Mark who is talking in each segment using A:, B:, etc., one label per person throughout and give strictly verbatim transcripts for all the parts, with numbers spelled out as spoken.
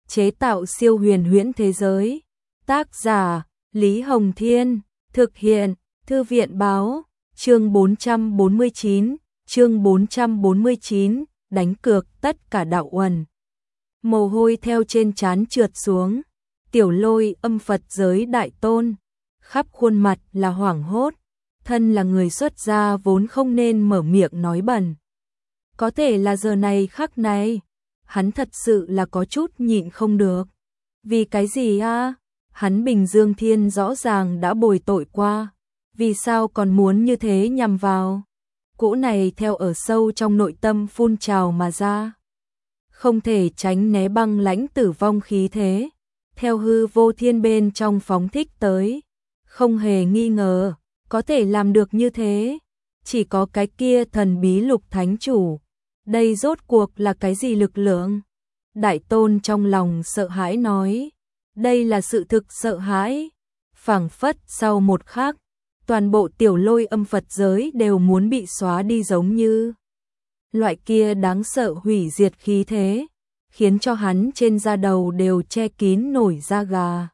A: chế tạo siêu huyền huyễn thế giới. Tác giả Lý Hồng Thiên, thực hiện Thư viện Báo, chương bốn trăm bốn mươi chín, chương bốn trăm bốn mươi chín, đánh cược tất cả đạo uẩn. Mồ hôi theo trên trán trượt xuống, Tiểu Lôi âm Phật giới đại tôn, khắp khuôn mặt là hoảng hốt, thân là người xuất gia vốn không nên mở miệng nói bẩn. Có thể là giờ này khắc này, hắn thật sự là có chút nhịn không được. Vì cái gì a? Hắn Bình Dương Thiên rõ ràng đã bồi tội qua, vì sao còn muốn như thế nhằm vào? Cỗ này theo ở sâu trong nội tâm phun trào mà ra. Không thể tránh né băng lãnh tử vong khí thế, theo hư vô thiên bên trong phóng thích tới. Không hề nghi ngờ, có thể làm được như thế, chỉ có cái kia thần bí Lục Thánh Chủ. Đây rốt cuộc là cái gì lực lượng? Đại tôn trong lòng sợ hãi nói, đây là sự thực sợ hãi. Phảng phất sau một khắc, toàn bộ Tiểu Lôi âm Phật giới đều muốn bị xóa đi giống như. Loại kia đáng sợ hủy diệt khí thế, khiến cho hắn trên da đầu đều che kín nổi da gà.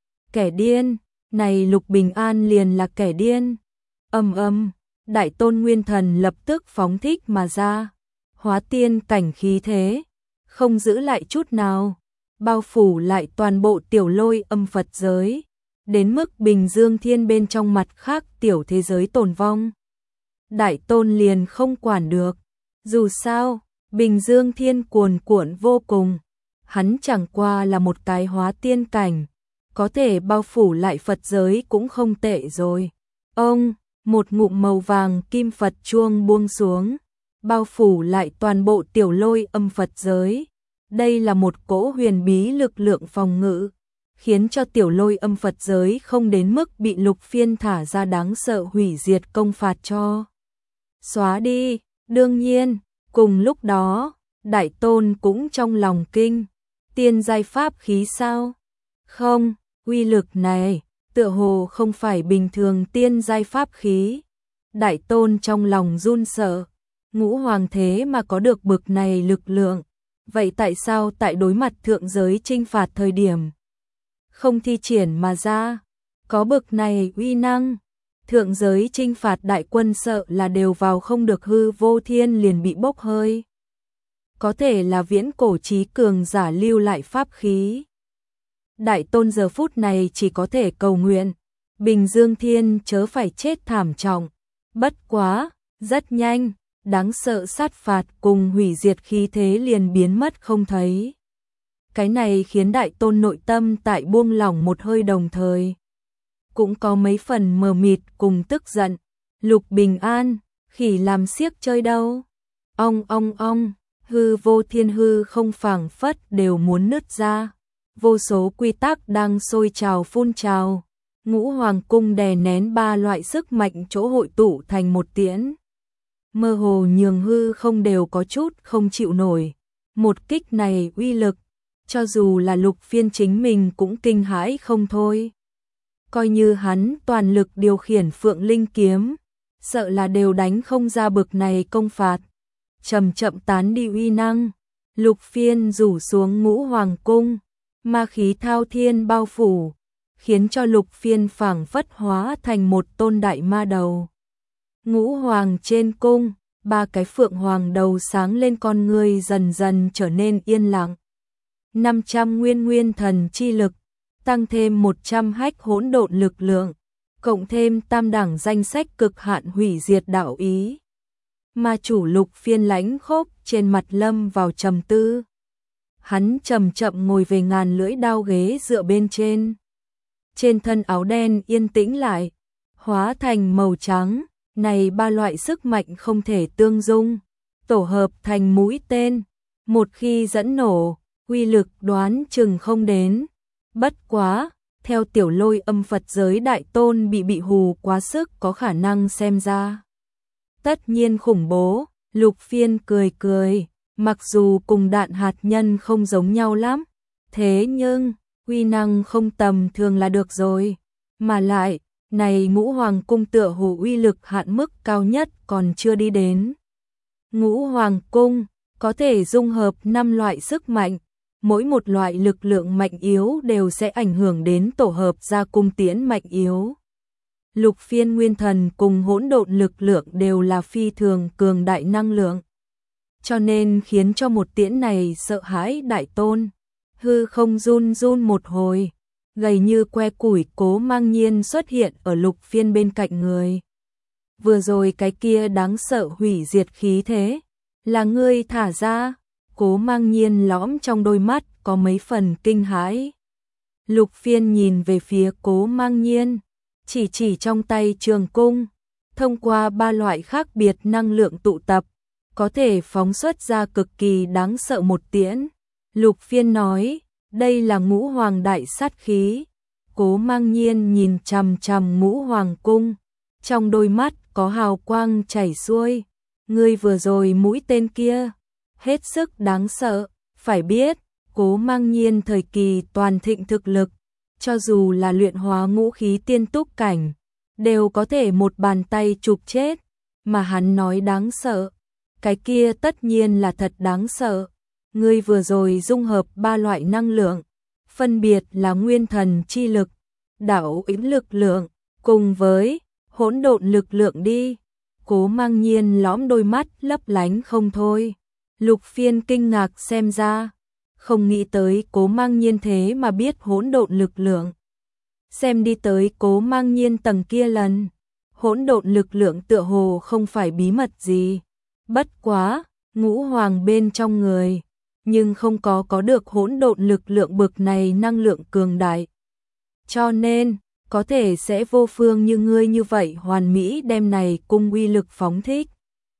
A: Kẻ điên, này Lục Bình An liền là kẻ điên. Âm âm, đại tôn nguyên thần lập tức phóng thích mà ra, hóa tiên cảnh khí thế, không giữ lại chút nào, bao phủ lại toàn bộ Tiểu Lôi âm Phật giới, đến mức Bình Dương Thiên bên trong mặt khác tiểu thế giới tồn vong. Đại tôn liền không quản được, dù sao, Bình Dương Thiên cuồn cuộn vô cùng, hắn chẳng qua là một cái hóa tiên cảnh, có thể bao phủ lại Phật giới cũng không tệ rồi. Ông, một ngụm màu vàng kim Phật chuông buông xuống, bao phủ lại toàn bộ Tiểu Lôi âm Phật giới. Đây là một cỗ huyền bí lực lượng phòng ngự, khiến cho Tiểu Lôi âm Phật giới không đến mức bị Lục Phiên thả ra đáng sợ hủy diệt công phạt cho xóa đi. Đương nhiên, cùng lúc đó, đại tôn cũng trong lòng kinh, tiên giai pháp khí sao? Không, uy lực này, tựa hồ không phải bình thường tiên giai pháp khí. Đại tôn trong lòng run sợ, ngũ hoàng thế mà có được bực này lực lượng, vậy tại sao tại đối mặt thượng giới chinh phạt thời điểm không thi triển mà ra? Có bực này uy năng, thượng giới chinh phạt đại quân sợ là đều vào không được hư vô thiên liền bị bốc hơi. Có thể là viễn cổ chí cường giả lưu lại pháp khí. Đại tôn giờ phút này chỉ có thể cầu nguyện, Bình Dương Thiên chớ phải chết thảm trọng. Bất quá, rất nhanh, đáng sợ sát phạt cùng hủy diệt khí thế liền biến mất không thấy. Cái này khiến đại tôn nội tâm tại buông lỏng một hơi, đồng thời cũng có mấy phần mờ mịt cùng tức giận. Lục Bình An, khỉ làm xiếc chơi đâu? Ong ong ong, hư vô thiên hư không phảng phất đều muốn nứt ra. Vô số quy tắc đang sôi trào phun trào. Ngũ Hoàng cung đè nén ba loại sức mạnh chỗ hội tụ thành một tiễn. Mơ hồ nhường hư không đều có chút không chịu nổi. Một kích này uy lực, cho dù là Lục Phiên chính mình cũng kinh hãi không thôi. Coi như hắn toàn lực điều khiển Phượng Linh kiếm, sợ là đều đánh không ra bực này công phạt. Chậm chậm tán đi uy năng, Lục Phiên rủ xuống Ngũ Hoàng cung, ma khí thao thiên bao phủ, khiến cho Lục Phiên phảng phất hóa thành một tôn đại ma đầu. Ngũ Hoàng trên cung, ba cái phượng hoàng đầu sáng lên, con người dần dần trở nên yên lặng. năm trăm nguyên nguyên thần chi lực, tăng thêm một trăm hách hỗn độn lực lượng, cộng thêm tam đẳng danh sách cực hạn hủy diệt đạo ý. Ma chủ Lục Phiên lãnh khốc trên mặt lâm vào trầm tư. Hắn chậm chậm ngồi về ngàn lưỡi đao ghế dựa bên trên. Trên thân áo đen yên tĩnh lại, hóa thành màu trắng. Này ba loại sức mạnh không thể tương dung, tổ hợp thành mũi tên, một khi dẫn nổ, uy lực đoán chừng không đến. Bất quá, theo Tiểu Lôi âm Phật giới đại tôn bị bị hù quá sức có khả năng xem ra tất nhiên khủng bố. Lục Phiên cười cười, mặc dù cùng đạn hạt nhân không giống nhau lắm, thế nhưng uy năng không tầm thường là được rồi. Mà lại, này Ngũ Hoàng cung tựa hồ uy lực hạn mức cao nhất còn chưa đi đến. Ngũ Hoàng cung có thể dung hợp năm loại sức mạnh, mỗi một loại lực lượng mạnh yếu đều sẽ ảnh hưởng đến tổ hợp ra cung tiễn mạnh yếu. Lục phiên nguyên thần cùng hỗn độn lực lượng đều là phi thường cường đại năng lượng, cho nên khiến cho một tiễn này sợ hãi đại tôn. Hư không run run một hồi, gầy như que củi Cố Mang Nhiên xuất hiện ở lục phiên bên cạnh người. Vừa rồi cái kia đáng sợ hủy diệt khí thế, là ngươi thả ra? Cố Mang Nhiên lõm trong đôi mắt có mấy phần kinh hãi. Lục phiên nhìn về phía Cố Mang Nhiên, chỉ chỉ trong tay trường cung, thông qua ba loại khác biệt năng lượng tụ tập, có thể phóng xuất ra cực kỳ đáng sợ một tiễn. Lục phiên nói, đây là ngũ hoàng đại sát khí. Cố Mang Nhiên nhìn chằm chằm ngũ hoàng cung, trong đôi mắt có hào quang chảy xuôi. Ngươi vừa rồi mũi tên kia, hết sức đáng sợ, phải biết, Cố Mang Nhiên thời kỳ toàn thịnh thực lực, cho dù là luyện hóa ngũ khí tiên túc cảnh, đều có thể một bàn tay chụp chết, mà hắn nói đáng sợ, cái kia tất nhiên là thật đáng sợ. Ngươi vừa rồi dung hợp ba loại năng lượng, phân biệt là nguyên thần chi lực, đạo ĩnh lực lượng, cùng với hỗn độn lực lượng đi. Cố Mang Nhiên lõm đôi mắt lấp lánh không thôi. Lục phiên kinh ngạc xem ra, không nghĩ tới Cố Mang Nhiên thế mà biết hỗn độn lực lượng. Xem đi tới Cố Mang Nhiên tầng kia lần, hỗn độn lực lượng tựa hồ không phải bí mật gì. Bất quá, ngũ hoàng bên trong người, nhưng không có có được hỗn độn lực lượng bực này năng lượng cường đại. Cho nên, có thể sẽ vô phương như ngươi như vậy hoàn mỹ đem này cung uy lực phóng thích.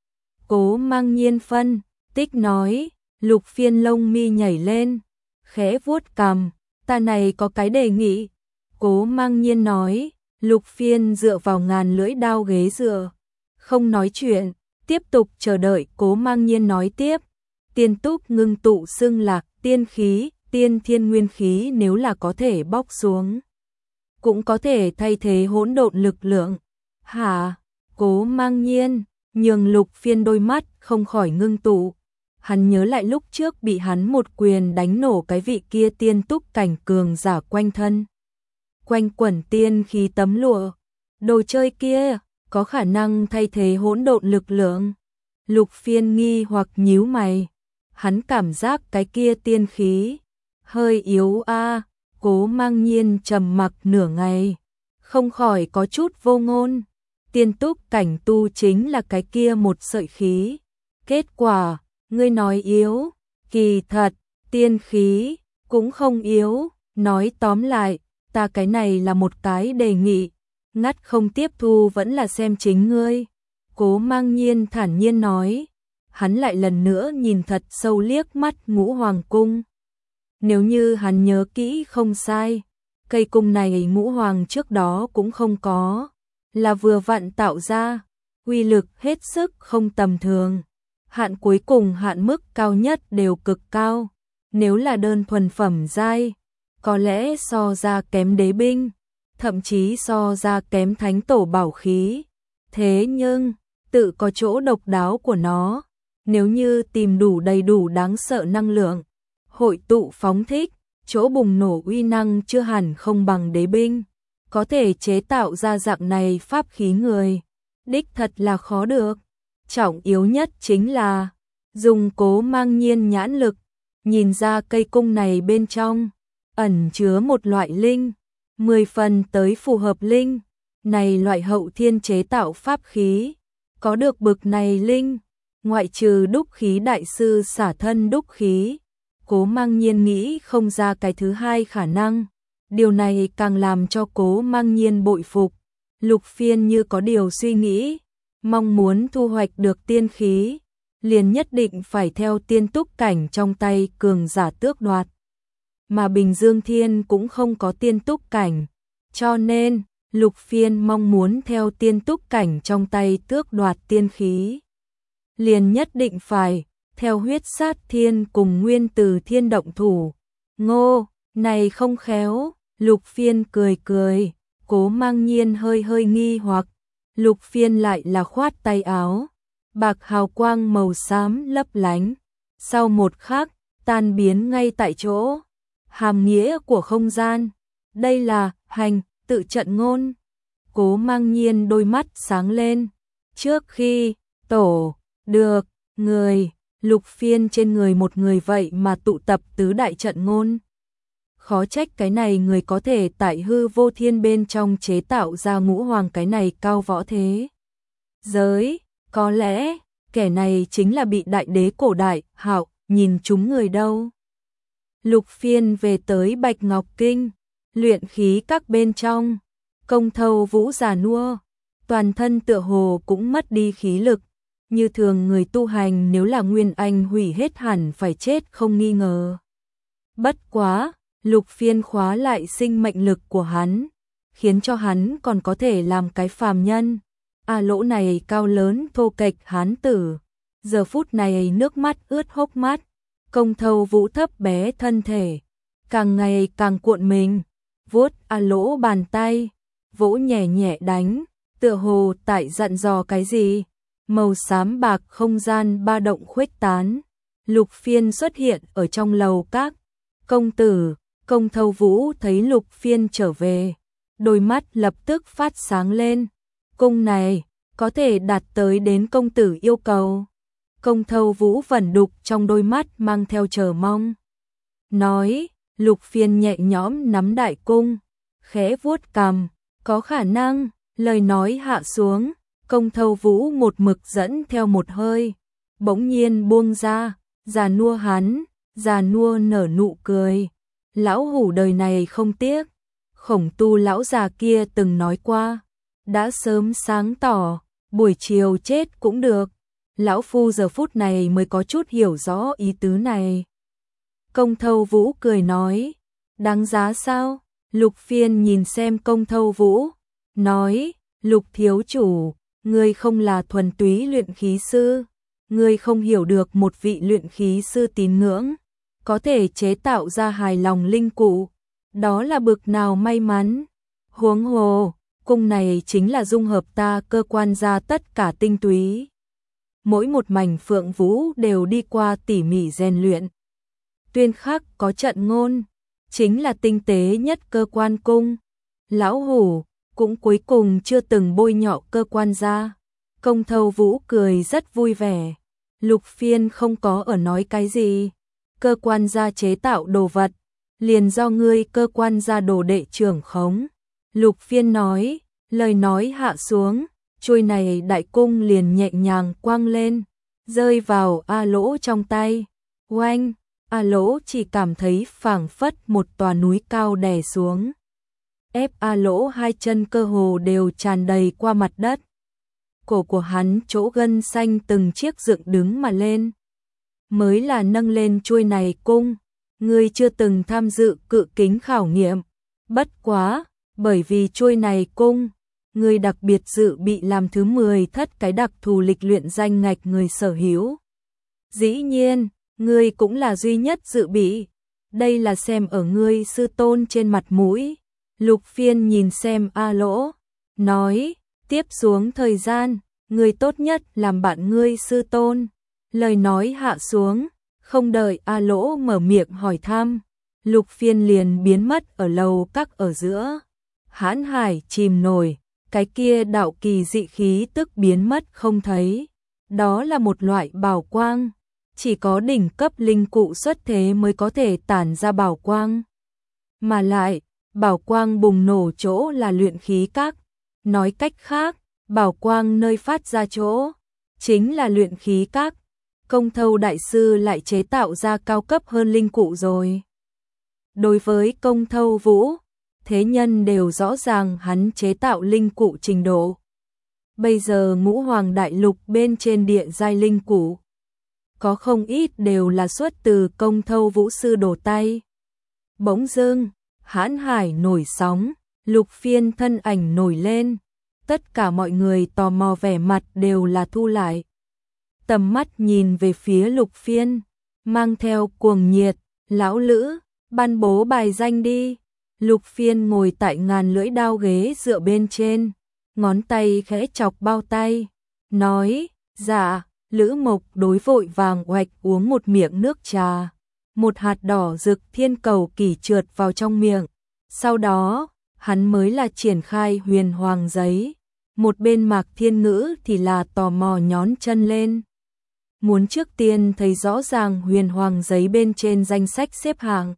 A: Cố Mang Nhiên phân tích nói, lục phiên lông mi nhảy lên, khẽ vuốt cằm, ta này có cái đề nghị. Cố Mang Nhiên nói, lục phiên dựa vào ngàn lưỡi đao ghế dựa, không nói chuyện, tiếp tục chờ đợi. Cố Mang Nhiên nói tiếp, tiên túc ngưng tụ xưng lạc tiên khí, tiên thiên nguyên khí nếu là có thể bóc xuống, cũng có thể thay thế hỗn độn lực lượng. Hả? Cố Mang Nhiên nhường lục phiên đôi mắt không khỏi ngưng tụ. Hắn nhớ lại lúc trước bị hắn một quyền đánh nổ cái vị kia tiên túc cảnh cường giả quanh thân, quanh quẩn tiên khí tấm lụa. Đồ chơi kia có khả năng thay thế hỗn độn lực lượng. Lục phiên nghi hoặc nhíu mày, hắn cảm giác cái kia tiên khí hơi yếu a. À. Cố Mang Nhiên trầm mặc nửa ngày, không khỏi có chút vô ngôn. Tiên túc cảnh tu chính là cái kia một sợi khí. Kết quả, ngươi nói yếu, kỳ thật, tiên khí cũng không yếu. Nói tóm lại, ta cái này là một cái đề nghị, ngắt không tiếp thu vẫn là xem chính ngươi. Cố Mang Nhiên thản nhiên nói, hắn lại lần nữa nhìn thật sâu liếc mắt ngũ hoàng cung. Nếu như hắn nhớ kỹ không sai, cây cung này ngũ hoàng trước đó cũng không có, là vừa vặn tạo ra, uy lực hết sức không tầm thường. Hạn cuối cùng hạn mức cao nhất đều cực cao, nếu là đơn thuần phẩm giai, có lẽ so ra kém đế binh, thậm chí so ra kém thánh tổ bảo khí. Thế nhưng, tự có chỗ độc đáo của nó, nếu như tìm đủ đầy đủ đáng sợ năng lượng, hội tụ phóng thích, chỗ bùng nổ uy năng chưa hẳn không bằng đế binh. Có thể chế tạo ra dạng này pháp khí người, đích thật là khó được. Trọng yếu nhất chính là, dùng Cố Mang Nhiên nhãn lực, nhìn ra cây cung này bên trong, ẩn chứa một loại linh, mười phần tới phù hợp linh. Này loại hậu thiên chế tạo pháp khí, có được bực này linh, ngoại trừ đúc khí đại sư xả thân đúc khí, Cố Mang Nhiên nghĩ không ra cái thứ hai khả năng. Điều này càng làm cho Cố Mang Nhiên bội phục. Lục phiên như có điều suy nghĩ, mong muốn thu hoạch được tiên khí, liền nhất định phải theo tiên túc cảnh trong tay cường giả tước đoạt. Mà Bình Dương Thiên cũng không có tiên túc cảnh, cho nên Lục phiên mong muốn theo tiên túc cảnh trong tay tước đoạt tiên khí, liền nhất định phải theo huyết sát thiên cùng nguyên từ thiên động thủ. Ngô, này không khéo. Lục phiên cười cười, Cố Mang Nhiên hơi hơi nghi hoặc. Lục phiên lại là khoát tay áo, bạc hào quang màu xám lấp lánh. Sau một khắc, tan biến ngay tại chỗ. Hàm nghĩa của không gian, đây là hành tự trận ngôn. Cố Mang Nhiên đôi mắt sáng lên. Trước khi tổ được người Lục Phiên trên người một người vậy mà tụ tập tứ đại trận ngôn. Khó trách cái này người có thể tại hư vô thiên bên trong chế tạo ra ngũ hoàng cái này cao võ thế giới. Có lẽ kẻ này chính là bị đại đế cổ đại Hạo nhìn chúng người đâu. Lục Phiên về tới Bạch Ngọc Kinh, luyện khí các bên trong, Công Thâu Vũ già nua, toàn thân tựa hồ cũng mất đi khí lực, như thường người tu hành nếu là nguyên anh hủy hết hẳn phải chết không nghi ngờ. Bất quá, Lục Phiên khóa lại sinh mệnh lực của hắn, khiến cho hắn còn có thể làm cái phàm nhân. A Lỗ này cao lớn thô kệch hán tử, giờ phút này nước mắt ướt hốc mắt. Công Thâu Vũ thấp bé thân thể, càng ngày càng cuộn mình, vuốt A Lỗ bàn tay, vỗ nhẹ nhẹ đánh, tựa hồ tại dặn dò cái gì. Màu xám bạc không gian ba động khuếch tán. Lục Phiên xuất hiện ở trong lầu các. Công tử, Công Thâu Vũ thấy Lục Phiên trở về, đôi mắt lập tức phát sáng lên. Cung này có thể đạt tới đến công tử yêu cầu. Công Thâu Vũ vẩn đục trong đôi mắt mang theo chờ mong. Nói, Lục Phiên nhẹ nhõm nắm đại cung, khẽ vuốt cằm, có khả năng. Lời nói hạ xuống, Công Thâu Vũ một mực dẫn theo một hơi, bỗng nhiên buông ra. Già nua hắn, già nua nở nụ cười. Lão hủ đời này không tiếc. Khổng Tu lão già kia từng nói qua, đã sớm sáng tỏ, buổi chiều chết cũng được. Lão phu giờ phút này mới có chút hiểu rõ ý tứ này. Công Thâu Vũ cười nói, đáng giá sao? Lục Phiên nhìn xem Công Thâu Vũ, nói, Lục thiếu chủ, ngươi không là thuần túy luyện khí sư, ngươi không hiểu được một vị luyện khí sư tín ngưỡng có thể chế tạo ra hài lòng linh cụ, đó là bực nào may mắn. Huống hồ, cung này chính là dung hợp ta cơ quan ra tất cả tinh túy. Mỗi một mảnh phượng vũ đều đi qua tỉ mỉ rèn luyện. Tuyên khắc có trận ngôn, chính là tinh tế nhất cơ quan cung. Lão hủ cũng cuối cùng chưa từng bôi nhọ cơ quan ra. Công Thâu Vũ cười rất vui vẻ. Lục Phiên không có ở nói cái gì. Cơ quan gia chế tạo đồ vật, liền do ngươi cơ quan gia đồ đệ trưởng khống. Lục Phiên nói, lời nói hạ xuống, chuôi này đại cung liền nhẹ nhàng quang lên, rơi vào A Lỗ trong tay. Oanh, A Lỗ chỉ cảm thấy phảng phất một tòa núi cao đè xuống. Ép A Lỗ hai chân cơ hồ đều tràn đầy qua mặt đất. Cổ của hắn chỗ gân xanh từng chiếc dựng đứng mà lên. Mới là nâng lên chuôi này cung, ngươi chưa từng tham dự cự kính khảo nghiệm. Bất quá, bởi vì chuôi này cung, ngươi đặc biệt dự bị làm thứ mười thất cái đặc thù lịch luyện danh ngạch người sở hữu. Dĩ nhiên, ngươi cũng là duy nhất dự bị. Đây là xem ở ngươi sư tôn trên mặt mũi. Lục Phiên nhìn xem A Lỗ, nói, tiếp xuống thời gian, ngươi tốt nhất làm bạn ngươi sư tôn. Lời nói hạ xuống, không đợi A Lỗ mở miệng hỏi thăm, Lục Phiên liền biến mất ở lầu các ở giữa. Hãn hải chìm nổi, cái kia đạo kỳ dị khí tức biến mất không thấy. Đó là một loại bảo quang, chỉ có đỉnh cấp linh cụ xuất thế mới có thể tản ra bảo quang. Mà lại, bảo quang bùng nổ chỗ là luyện khí các. Nói cách khác, bảo quang nơi phát ra chỗ chính là luyện khí các. Công Thâu đại sư lại chế tạo ra cao cấp hơn linh cụ rồi. Đối với Công Thâu Vũ, thế nhân đều rõ ràng hắn chế tạo linh cụ trình độ. Bây giờ ngũ hoàng đại lục bên trên địa giai linh cụ, có không ít đều là xuất từ Công Thâu Vũ sư đổ tay. Bỗng dưng, hãn hải nổi sóng, Lục Phiên thân ảnh nổi lên. Tất cả mọi người tò mò vẻ mặt đều là thu lại. Tầm mắt nhìn về phía Lục Phiên, mang theo cuồng nhiệt, lão lữ, ban bố bài danh đi. Lục Phiên ngồi tại ngàn lưỡi đao ghế dựa bên trên, ngón tay khẽ chọc bao tay, nói, dạ. Lữ Mộc đối vội vàng oạch uống một miệng nước trà, một hạt đỏ rực thiên cầu kỳ trượt vào trong miệng. Sau đó, hắn mới là triển khai huyền hoàng giấy. Một bên Mạc Thiên Ngữ thì là tò mò nhón chân lên. Muốn trước tiên thấy rõ ràng huyền hoàng giấy bên trên danh sách xếp hạng.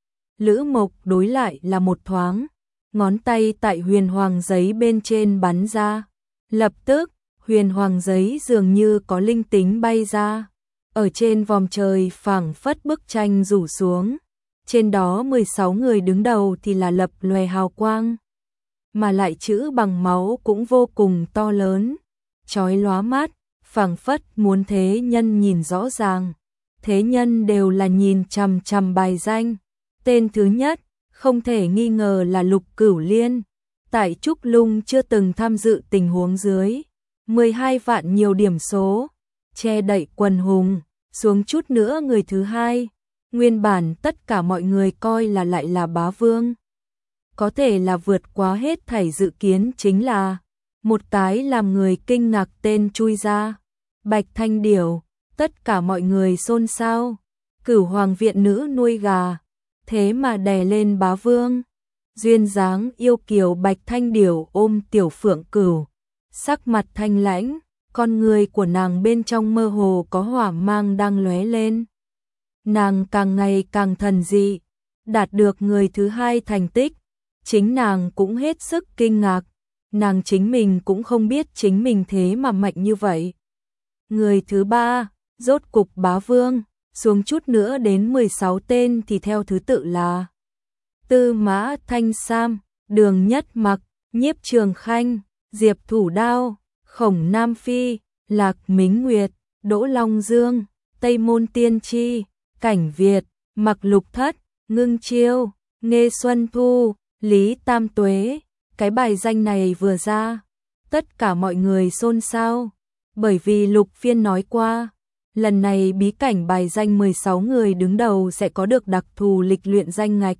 A: Lữ Mộc đối lại là một thoáng, ngón tay tại huyền hoàng giấy bên trên bắn ra. Lập tức, huyền hoàng giấy dường như có linh tính bay ra. Ở trên vòm trời phảng phất bức tranh rủ xuống. Trên đó mười sáu người đứng đầu thì là lập lòe hào quang. Mà lại chữ bằng máu cũng vô cùng to lớn, chói lóa mắt, phảng phất muốn thế nhân nhìn rõ ràng. Thế nhân đều là nhìn chằm chằm bài danh. Tên thứ nhất, không thể nghi ngờ là Lục Cửu Liên. Tại Trúc Lung chưa từng tham dự tình huống dưới. mười hai vạn nhiều điểm số, che đậy quần hùng, xuống chút nữa người thứ hai. Nguyên bản tất cả mọi người coi là lại là bá vương. Có thể là vượt quá hết thảy dự kiến chính là một cái làm người kinh ngạc tên chui ra. Bạch Thanh Điểu, tất cả mọi người xôn xao. Cửu Hoàng viện nữ nuôi gà, thế mà đè lên bá vương. Duyên dáng yêu kiều Bạch Thanh Điểu ôm tiểu phượng cửu, sắc mặt thanh lãnh, con người của nàng bên trong mơ hồ có hỏa mang đang lóe lên. Nàng càng ngày càng thần dị, đạt được người thứ hai thành tích, chính nàng cũng hết sức kinh ngạc, nàng chính mình cũng không biết chính mình thế mà mạnh như vậy. Người thứ ba, rốt cục bá vương, xuống chút nữa đến mười sáu tên thì theo thứ tự là Tư Mã Thanh Sam, Đường Nhất Mặc, Nhiếp Trường Khanh, Diệp Thủ Đao, Khổng Nam Phi, Lạc Mính Nguyệt, Đỗ Long Dương, Tây Môn Tiên Tri, Cảnh Việt, Mặc Lục Thất, Ngưng Chiêu, Nghê Xuân Thu, Lý Tam Tuế. Cái bài danh này vừa ra, tất cả mọi người xôn xao, bởi vì Lục Phiên nói qua, lần này bí cảnh bài danh mười sáu người đứng đầu sẽ có được đặc thù lịch luyện danh ngạch.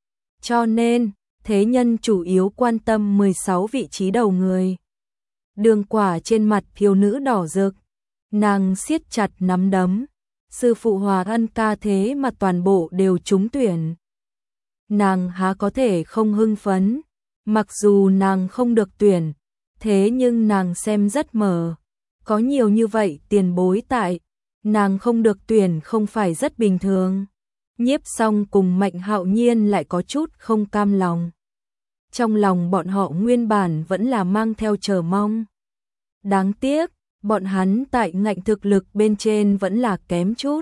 A: Cho nên, thế nhân chủ yếu quan tâm mười sáu vị trí đầu người. Đường Quả trên mặt thiếu nữ đỏ rực, nàng siết chặt nắm đấm, sư phụ Hòa Ân ca thế mà toàn bộ đều trúng tuyển. Nàng há có thể không hưng phấn, mặc dù nàng không được tuyển, thế nhưng nàng xem rất mờ, có nhiều như vậy tiền bối tại, nàng không được tuyển không phải rất bình thường. Nhiếp Song cùng Mạnh Hạo Nhiên lại có chút không cam lòng. Trong lòng bọn họ nguyên bản vẫn là mang theo chờ mong. Đáng tiếc, bọn hắn tại ngạnh thực lực bên trên vẫn là kém chút.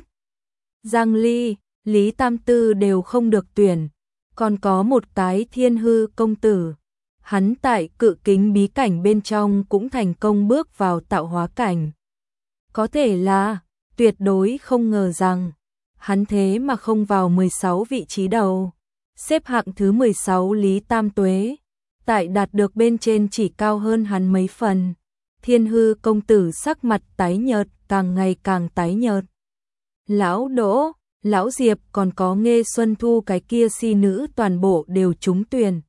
A: Giang Ly, Lý Tam Tư đều không được tuyển, còn có một cái Thiên Hư công tử. Hắn tại cự kính bí cảnh bên trong cũng thành công bước vào tạo hóa cảnh. Có thể là, tuyệt đối không ngờ rằng, hắn thế mà không vào mười sáu vị trí đầu. Xếp hạng thứ mười sáu Lý Tam Tuế, tại đạt được bên trên chỉ cao hơn hắn mấy phần. Thiên Hư công tử sắc mặt tái nhợt, càng ngày càng tái nhợt. Lão Đỗ, Lão Diệp còn có Nghê Xuân Thu cái kia si nữ toàn bộ đều trúng tuyển.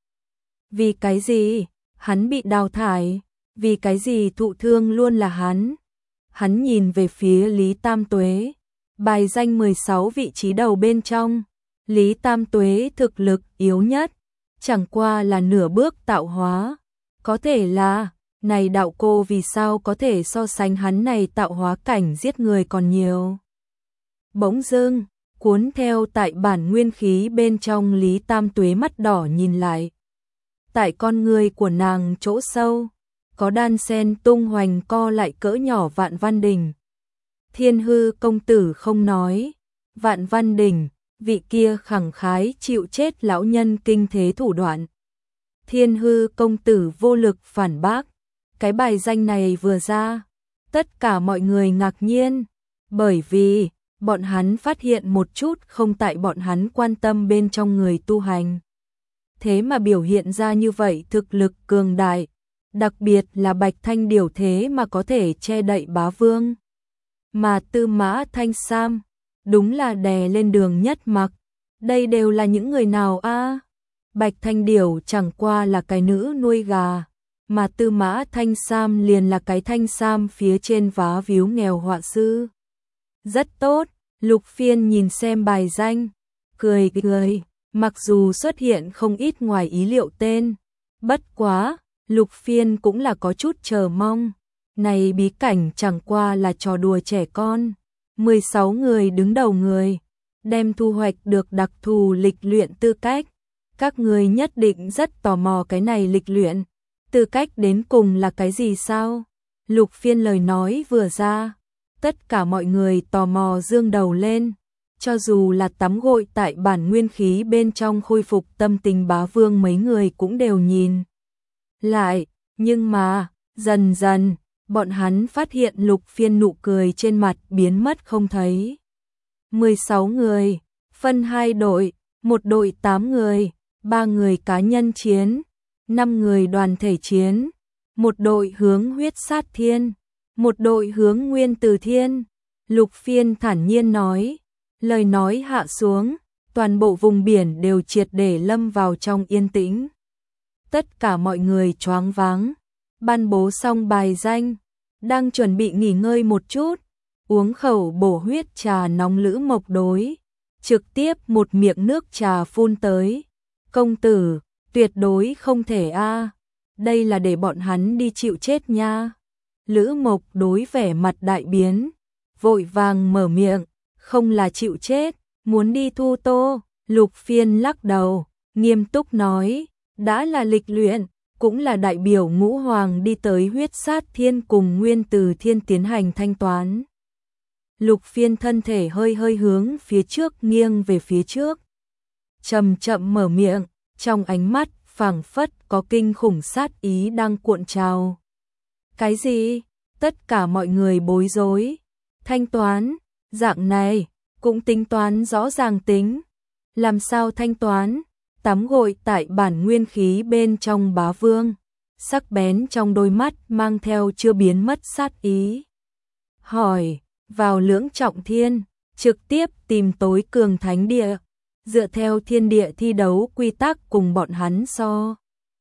A: Vì cái gì? Hắn bị đào thải. Vì cái gì thụ thương luôn là hắn? Hắn nhìn về phía Lý Tam Tuế. Bài danh mười sáu vị trí đầu bên trong. Lý Tam Tuế thực lực yếu nhất. Chẳng qua là nửa bước tạo hóa. Có thể là, này đạo cô vì sao có thể so sánh hắn này tạo hóa cảnh giết người còn nhiều. Bỗng dưng, cuốn theo tại bản nguyên khí bên trong Lý Tam Tuế mắt đỏ nhìn lại. Tại con người của nàng chỗ sâu, có đan sen tung hoành co lại cỡ nhỏ Vạn Văn Đỉnh. Thiên Hư công tử không nói, Vạn Văn Đỉnh, vị kia khẳng khái chịu chết lão nhân kinh thế thủ đoạn. Thiên Hư công tử vô lực phản bác, cái bài danh này vừa ra, tất cả mọi người ngạc nhiên, bởi vì bọn hắn phát hiện một chút không tại bọn hắn quan tâm bên trong người tu hành. Thế mà biểu hiện ra như vậy thực lực cường đại, đặc biệt là Bạch Thanh Điểu thế mà có thể che đậy bá vương. Mà Tư Mã Thanh Sam, đúng là đè lên Đường Nhất Mặc, đây đều là những người nào a? À? Bạch Thanh Điểu chẳng qua là cái nữ nuôi gà, mà Tư Mã Thanh Sam liền là cái thanh sam phía trên vá víu nghèo họa sư. Rất tốt, Lục Phiên nhìn xem bài danh, cười cười, mặc dù xuất hiện không ít ngoài ý liệu tên, bất quá, Lục Phiên cũng là có chút chờ mong. Này bí cảnh chẳng qua là trò đùa trẻ con, mười sáu người đứng đầu người, đem thu hoạch được đặc thù lịch luyện tư cách. Các người nhất định rất tò mò cái này lịch luyện, tư cách đến cùng là cái gì sao? Lục Phiên lời nói vừa ra, tất cả mọi người tò mò dương đầu lên, cho dù là tắm gội tại bản nguyên khí bên trong khôi phục tâm tình bá vương mấy người cũng đều nhìn lại, nhưng mà, dần dần, bọn hắn phát hiện Lục Phiên nụ cười trên mặt biến mất không thấy. mười sáu người, phân hai đội, một đội tám người, ba người cá nhân chiến, năm người đoàn thể chiến, một đội hướng huyết sát thiên, một đội hướng nguyên từ thiên. Lục Phiên thản nhiên nói, lời nói hạ xuống, toàn bộ vùng biển đều triệt để lâm vào trong yên tĩnh. Tất cả mọi người choáng váng, ban bố xong bài danh, đang chuẩn bị nghỉ ngơi một chút, uống khẩu bổ huyết trà nóng Lữ Mộc đối, trực tiếp một miệng nước trà phun tới. Công tử, tuyệt đối không thể a, đây là để bọn hắn đi chịu chết nha. Lữ Mộc đối vẻ mặt đại biến, vội vàng mở miệng, không là chịu chết, muốn đi thu tô. Lục Phiên lắc đầu, nghiêm túc nói, đã là lịch luyện, cũng là đại biểu ngũ hoàng đi tới huyết sát thiên cùng nguyên từ thiên tiến hành thanh toán. Lục Phiên thân thể hơi hơi hướng phía trước nghiêng về phía trước, chậm chậm mở miệng, trong ánh mắt phảng phất có kinh khủng sát ý đang cuộn trào. Cái gì? Tất cả mọi người bối rối. Thanh toán, dạng này, cũng tính toán rõ ràng tính. Làm sao thanh toán? Tắm gội tại bản nguyên khí bên trong bá vương, sắc bén trong đôi mắt mang theo chưa biến mất sát ý. Hỏi, vào lưỡng trọng thiên, trực tiếp tìm tối cường thánh địa, dựa theo thiên địa thi đấu quy tắc cùng bọn hắn so.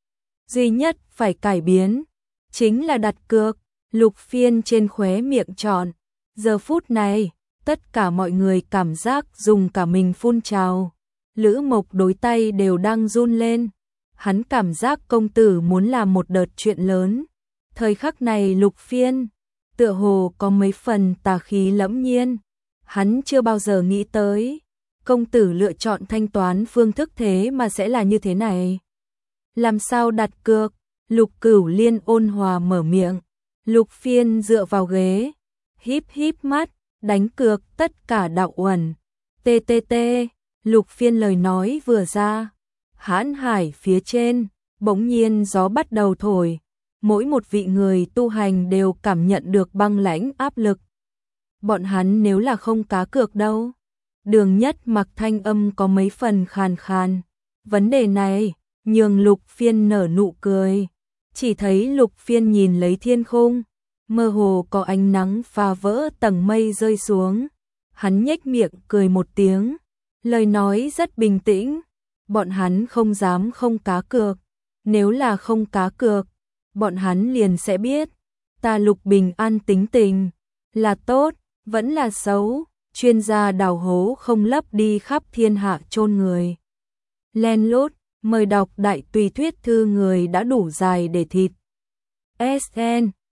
A: Duy nhất phải cải biến, chính là đặt cược. Lục Phiên trên khóe miệng trọn, giờ phút này, tất cả mọi người cảm giác dùng cả mình phun trào. Lữ Mộc đối tay đều đang run lên, hắn cảm giác công tử muốn làm một đợt chuyện lớn. Thời khắc này Lục Phiên, tựa hồ có mấy phần tà khí lẫm nhiên, hắn chưa bao giờ nghĩ tới, công tử lựa chọn thanh toán phương thức thế mà sẽ là như thế này. Làm sao đặt cược? Lục Cửu Liên ôn hòa mở miệng. Lục Phiên dựa vào ghế, híp híp mắt, đánh cược tất cả đạo uẩn. tê tê tê, Lục Phiên lời nói vừa ra, hãn hải phía trên, bỗng nhiên gió bắt đầu thổi, mỗi một vị người tu hành đều cảm nhận được băng lãnh áp lực. Bọn hắn nếu là không cá cược đâu? Đường Nhất Mặc thanh âm có mấy phần khàn khàn. Vấn đề này, nhường Lục Phiên nở nụ cười. Chỉ thấy Lục Phiên nhìn lấy thiên khung, mơ hồ có ánh nắng phá vỡ tầng mây rơi xuống. Hắn nhếch miệng cười một tiếng, lời nói rất bình tĩnh. Bọn hắn không dám không cá cược. Nếu là không cá cược, bọn hắn liền sẽ biết, ta Lục Bình An tính tình, là tốt, vẫn là xấu. Chuyên gia đào hố không lấp đi khắp thiên hạ chôn người. Len lút, mời đọc đại tùy thuyết thư người đã đủ dài để thịt. ét en